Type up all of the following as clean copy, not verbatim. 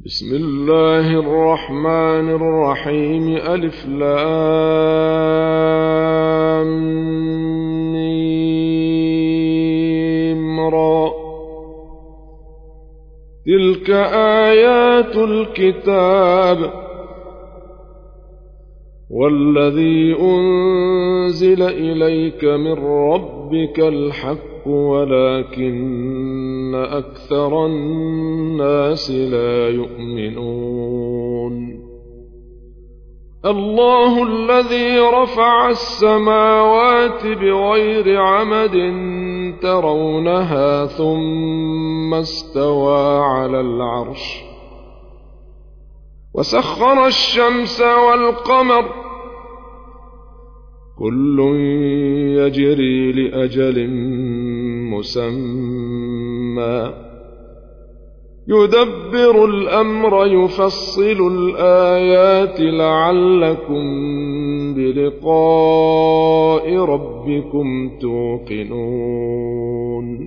بسم الله الرحمن الرحيم ألف لام ميم را تلك آيات الكتاب والذي أنزل إليك من ربك الحق ولكن أكثر الناس لا يؤمنون الله الذي رفع السماوات بغير عمد ترونها ثم استوى على العرش وسخر الشمس والقمر كل يجري لأجل مسمى يدبر الأمر يفصل الآيات لعلكم بلقاء ربكم توقنون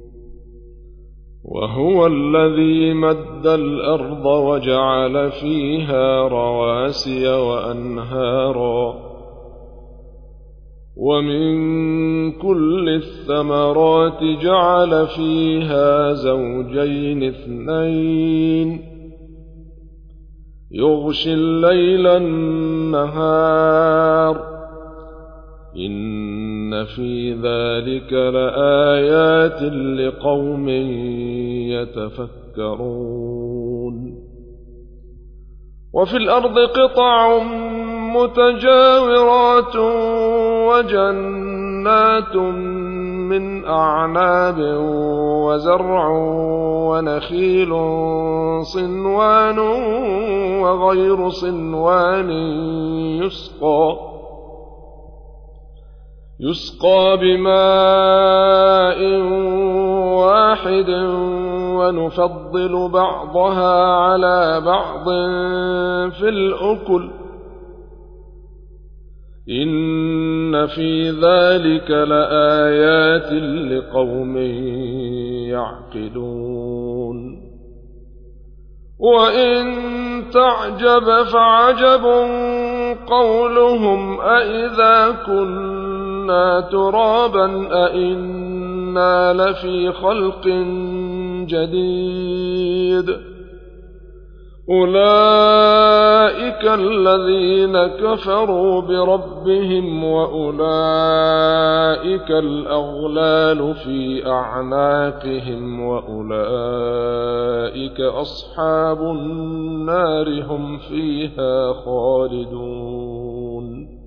وهو الذي مد الأرض وجعل فيها رواسي وأنهارا ومن كل الثمرات جعل فيها زوجين اثنين يغشي الليل النهار إن في ذلك لآيات لقوم يتفكرون وفي الأرض قطع متجاورات وجنات من أعناب وزرع ونخيل صنوان وغير صنوان يسقى بماء واحد ونفضل بعضها على بعض في الأكل إن في ذلك لآيات لقوم يعقلون وإن تعجب فعجب قولهم أإذا كنا ترابا أإنا لفي خلق جديد أولئك الذين كفروا بربهم وأولئك الأغلال في أعناقهم وأولئك أصحاب النار هم فيها خالدون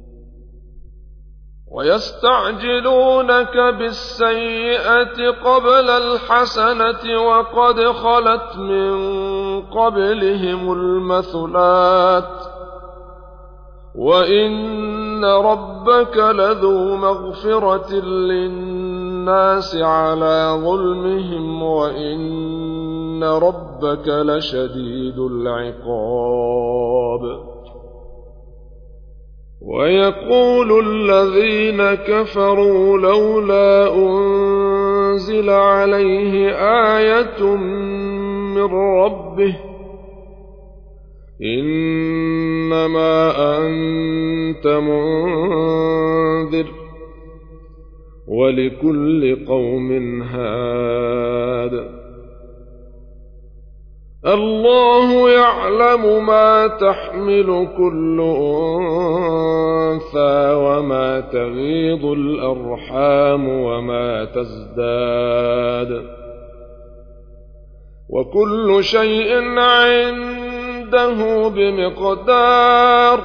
ويستعجلونك بالسيئة قبل الحسنة وقد خلت من قبلهم المثلات وإن ربك لذو مغفرة للناس على ظلمهم وإن ربك لشديد العقاب ويقول الذين كفروا لولا أنزل عليه آية من ربه إنما أنت منذر ولكل قوم هاد الله يعلم ما تحمل كل أنثى وما تغيض الأرحام وما تزداد وكل شيء عنده بمقدار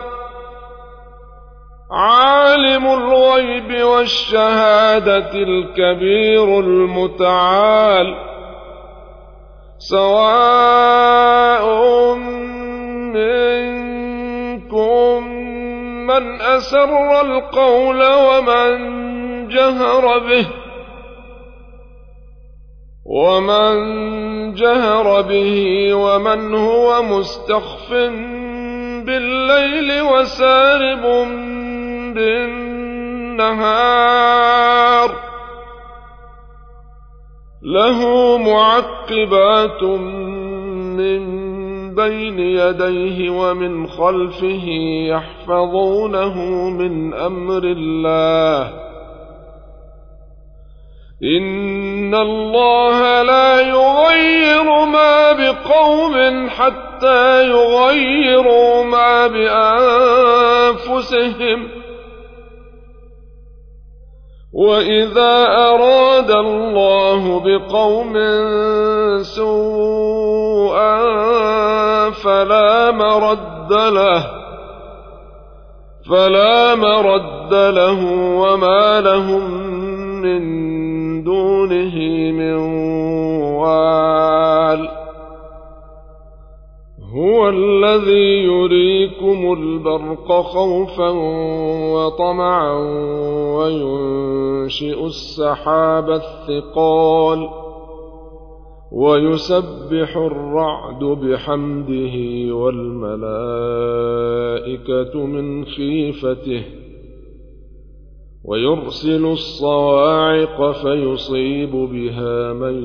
عالم الغيب والشهادة الكبير المتعال سواء منكم من أسر القول ومن جهر به ومن هو مستخف بالليل وسارب بالنهار له معقبات من بين يديه ومن خلفه يحفظونه من أمر الله إن الله لا يغير ما بقوم حتى يغيروا ما بأنفسهم وإذا أراد الله بقوم سوءا فلا مرد له وما لهم من دونه من وال هو الذي يريكم البرق خوفا وطمعا وينشئ السحاب الثقال ويسبح الرعد بحمده والملائكة من خيفته ويرسل الصواعق فيصيب بها من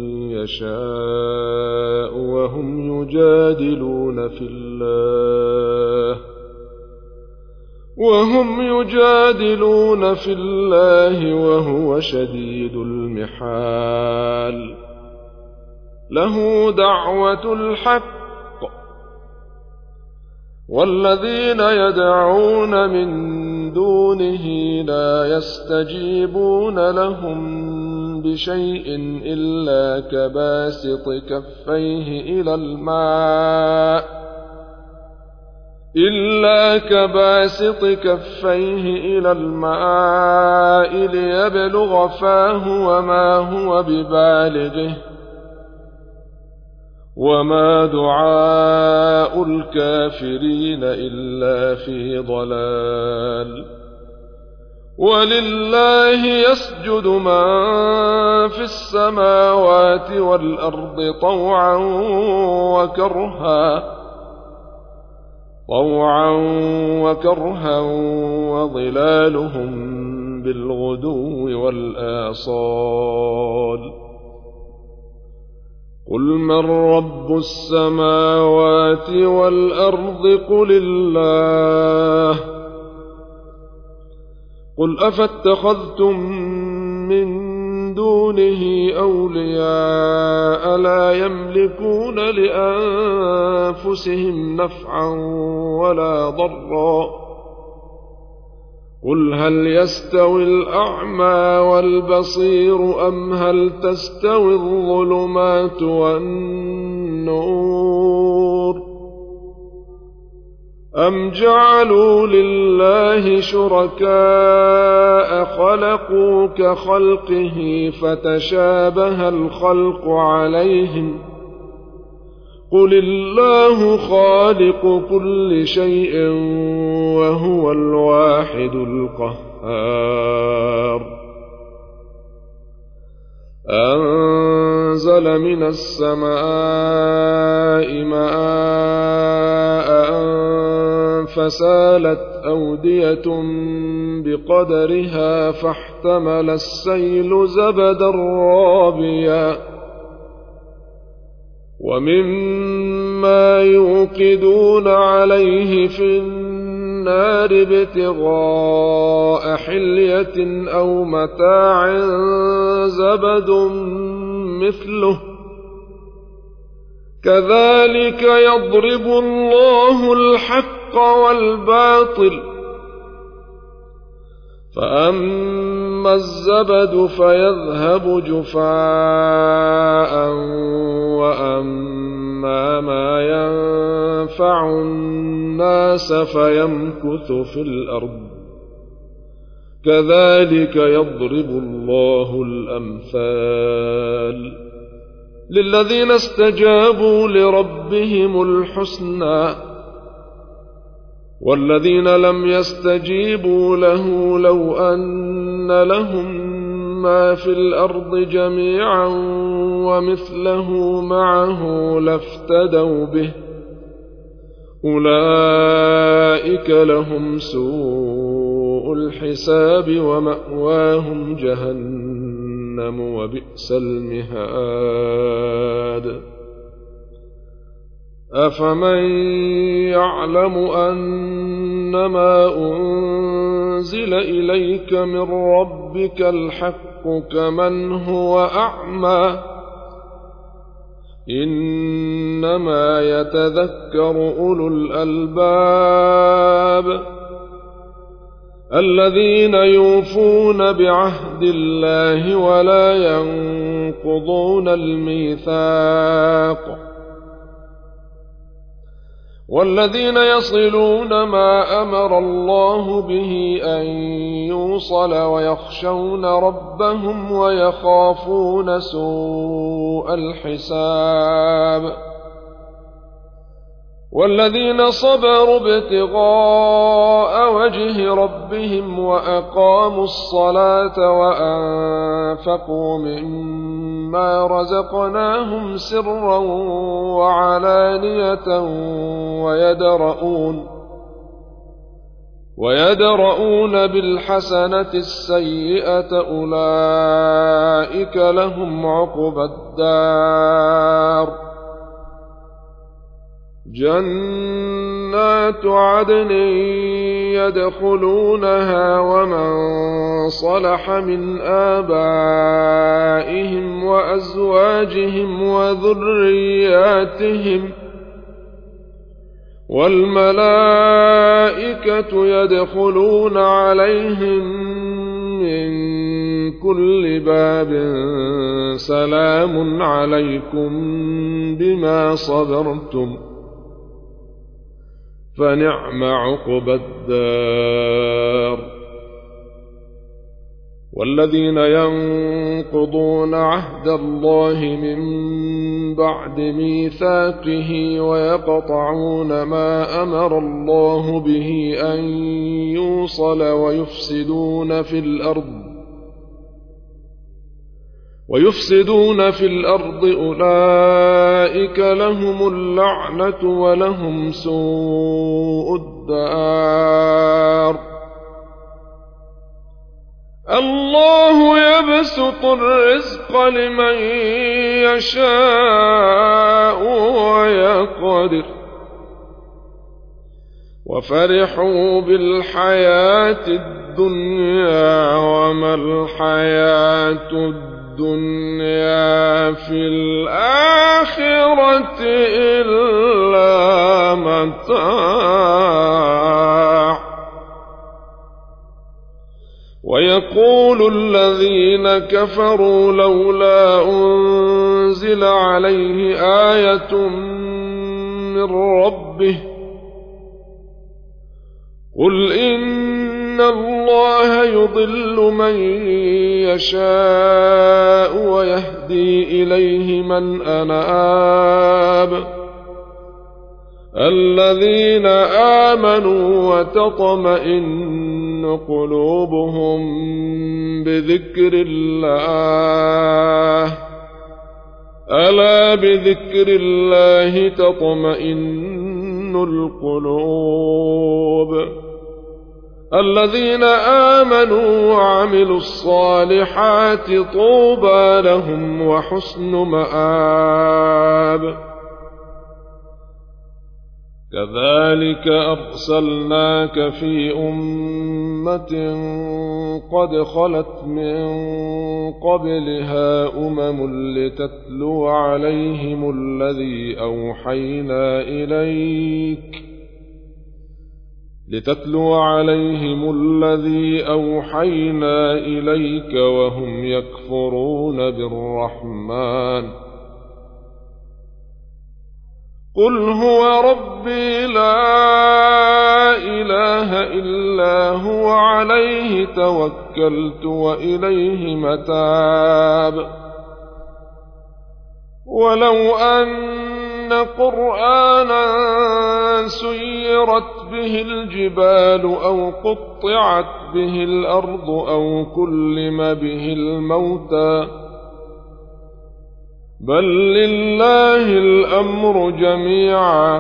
يشاء وهم يجادلون في الله وهو شديد المحال له دعوة الحق والذين يدعون من دونه لا يستجيبون لهم بشيء إلا كباسط كفيه إلى الماء ليبلغ فاه وما هو ببالغه وما دعاء الكافرين إلا في ضلال ولله يسجد من في السماوات والأرض طوعا وكرها وظلالهم بالغدو والآصال قل من رب السماوات والأرض قل الله قل أفاتخذتم من دونه أولياء لا يملكون لأنفسهم نفعا ولا ضرا قل هل يستوي الأعمى والبصير أم هل تستوي الظلمات والنور أم جعلوا لله شركاء خلقوا كخلقه فتشابه الخلق عليهم قل الله خالق كل شيء وهو الواحد القهار أنزل من السماء ماء فسالت أودية بقدرها فاحتمل السيل زبدا رابيا ومما يوقدون عليه في النار ابتغاء حلية أو متاع زبد مثله كذلك يضرب الله الحق والباطل فأما الزبد فيذهب جفاء وأما ما ينفع الناس فيمكث في الأرض كذلك يضرب الله الأمثال للذين استجابوا لربهم الحسنى والذين لم يستجيبوا له لو أن لهم ما في الأرض جميعا ومثله معه لافتدوا به أولئك لهم سوء الحساب ومأواهم جهنم وبئس المهاد أفمن يعلم أنما أنزل إليك من ربك الحق كمن هو أعمى إنما يتذكر أولو الألباب الذين يوفون بعهد الله ولا ينقضون الميثاق والذين يصلون ما أمر الله به أن يوصل ويخشون ربهم ويخافون سوء الحساب والذين صبروا ابتغاء وجه ربهم وأقاموا الصلاة وأنفقوا مما رزقناهم سرا وعلانية ويدرؤون بالحسنة السيئة أولئك لهم عقبى الدار جنات عدن يدخلونها ومن صلح من آبائهم وأزواجهم وذرياتهم والملائكة يدخلون عليهم من كل باب سلام عليكم بما صبرتم فنعم عقبى الدار والذين ينقضون عهد الله من بعد ميثاقه ويقطعون ما أمر الله به أن يوصل ويفسدون في الأرض أولئك لهم اللعنة ولهم سوء الدار الله يبسط الرزق لمن يشاء ويقدر وفرحوا بالحياة الدنيا وما الحياة الدنيا في الآخرة إلا متاع ويقول الذين كفروا لولا أنزل عليه آية من ربه قل إن الله يضل من يشاء ويهدي إليه من أناب الذين آمنوا وتطمئن قلوبهم بذكر الله ألا بذكر الله تطمئن القلوب الذين آمنوا وعملوا الصالحات طوبى لهم وحسن مآب كذلك أرسلناك في أمة قد خلت من قبلها لتتلو عليهم الذي أوحينا إليك وهم يكفرون بالرحمن قل هو ربي لا إله إلا هو عليه توكلت وإليه متاب ولو أن قرآنا سيرت به الجبال أو قطعت به الأرض أو كلم به الموتى بل لله الأمر جميعا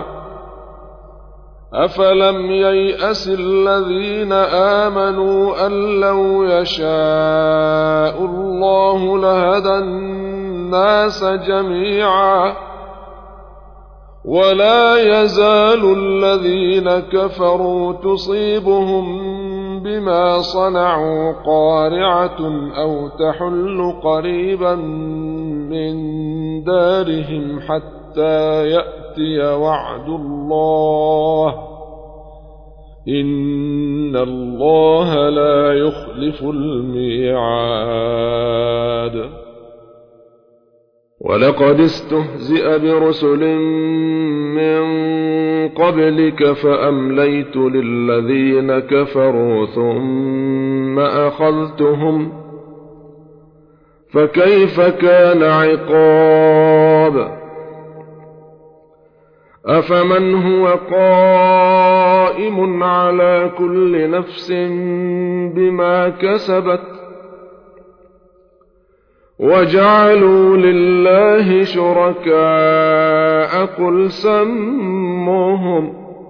أفلم ييأس الذين آمنوا أن لو يشاء الله لهدى الناس جميعا ولا يزال الذين كفروا تصيبهم بما صنعوا قارعة أو تحل قريبا من دارهم حتى يأتي وعد الله إن الله لا يخلف الميعاد. ولقد استهزئ برسل من قبلك فأمليت للذين كفروا ثم أخذتهم فكيف كان عقاب. أفمن هو قائم على كل نفس بما كسبت وجعلوا لله شركاء قل سموهم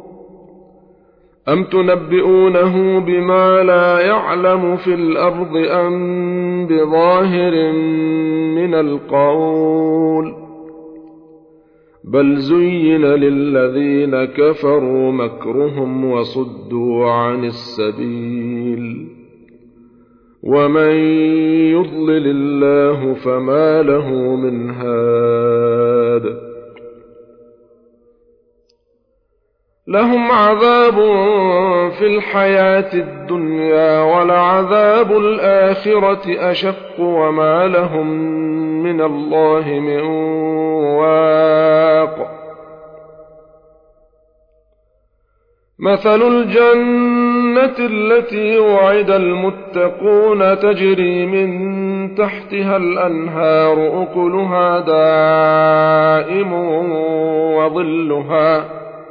أم تنبئونه بما لا يعلم في الأرض أم بظاهر من القول بل زين للذين كفروا مكرهم وصدوا عن السبيل ومن يضلل الله فما له من هاد. لهم عذاب في الحياة الدنيا ولعذاب الآخرة أشق وما لهم من الله من واق. مثل الجنة التي وعد المتقون تجري من تحتها الأنهار أكلها دائم وظلها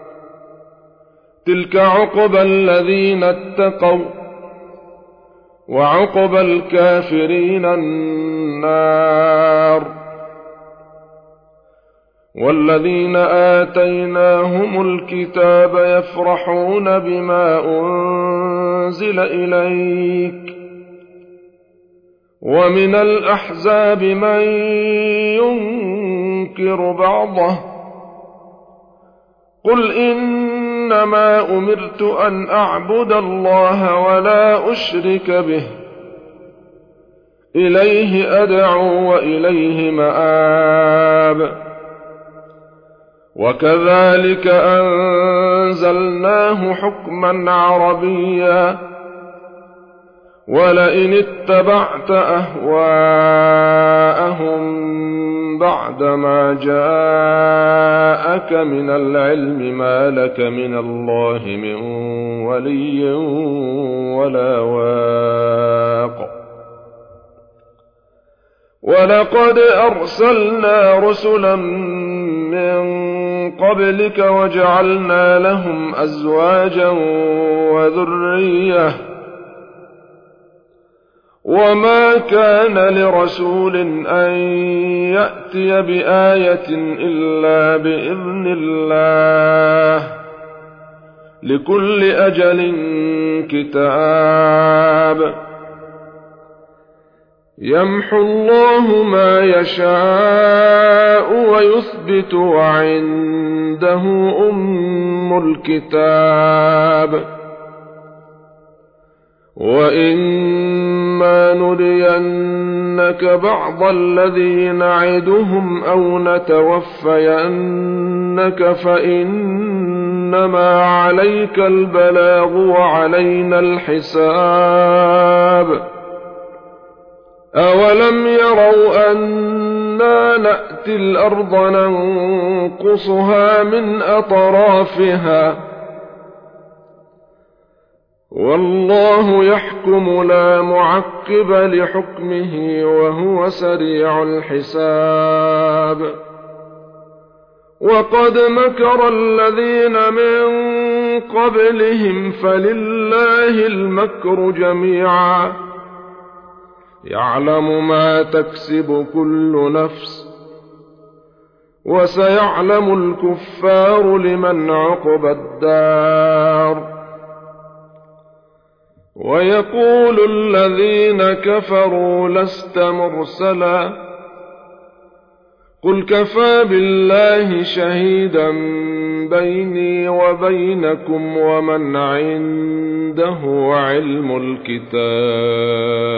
تلك عقبى الذين اتقوا وعقبى الكافرين النار. والذين آتيناهم الكتاب يفرحون بما أنزل إليك ومن الأحزاب من ينكر بعضه قل إنما أمرت أن أعبد الله ولا أشرك به إليه أدعو وإليه مآب. وكذلك أنزلناه حكما عربيا ولئن اتبعت أهواءهم بعدما جاءك من العلم ما لك من الله من ولي ولا واق. ولقد أرسلنا رسلا من قبلك وجعلنا لهم أزواجا وذرية وما كان لرسول أن يأتي بآية إلا بإذن الله لكل أجل كتاب. يمحو الله ما يشاء ويثبت وعنده أم الكتاب. وإما نرينك بعض الذي نعدهم أو نتوفينك فإنما عليك البلاغ وعلينا الحساب. أولم يروا أنا نأتي الأرض ننقصها من أطرافها والله يحكم لا معقب لحكمه وهو سريع الحساب. وقد مكر الذين من قبلهم فلله المكر جميعا يعلم ما تكسب كل نفس وسيعلم الكفار لمن عقبى الدار. ويقول الذين كفروا لست مرسلا قل كفى بالله شهيدا بيني وبينكم ومن عنده علم الكتاب.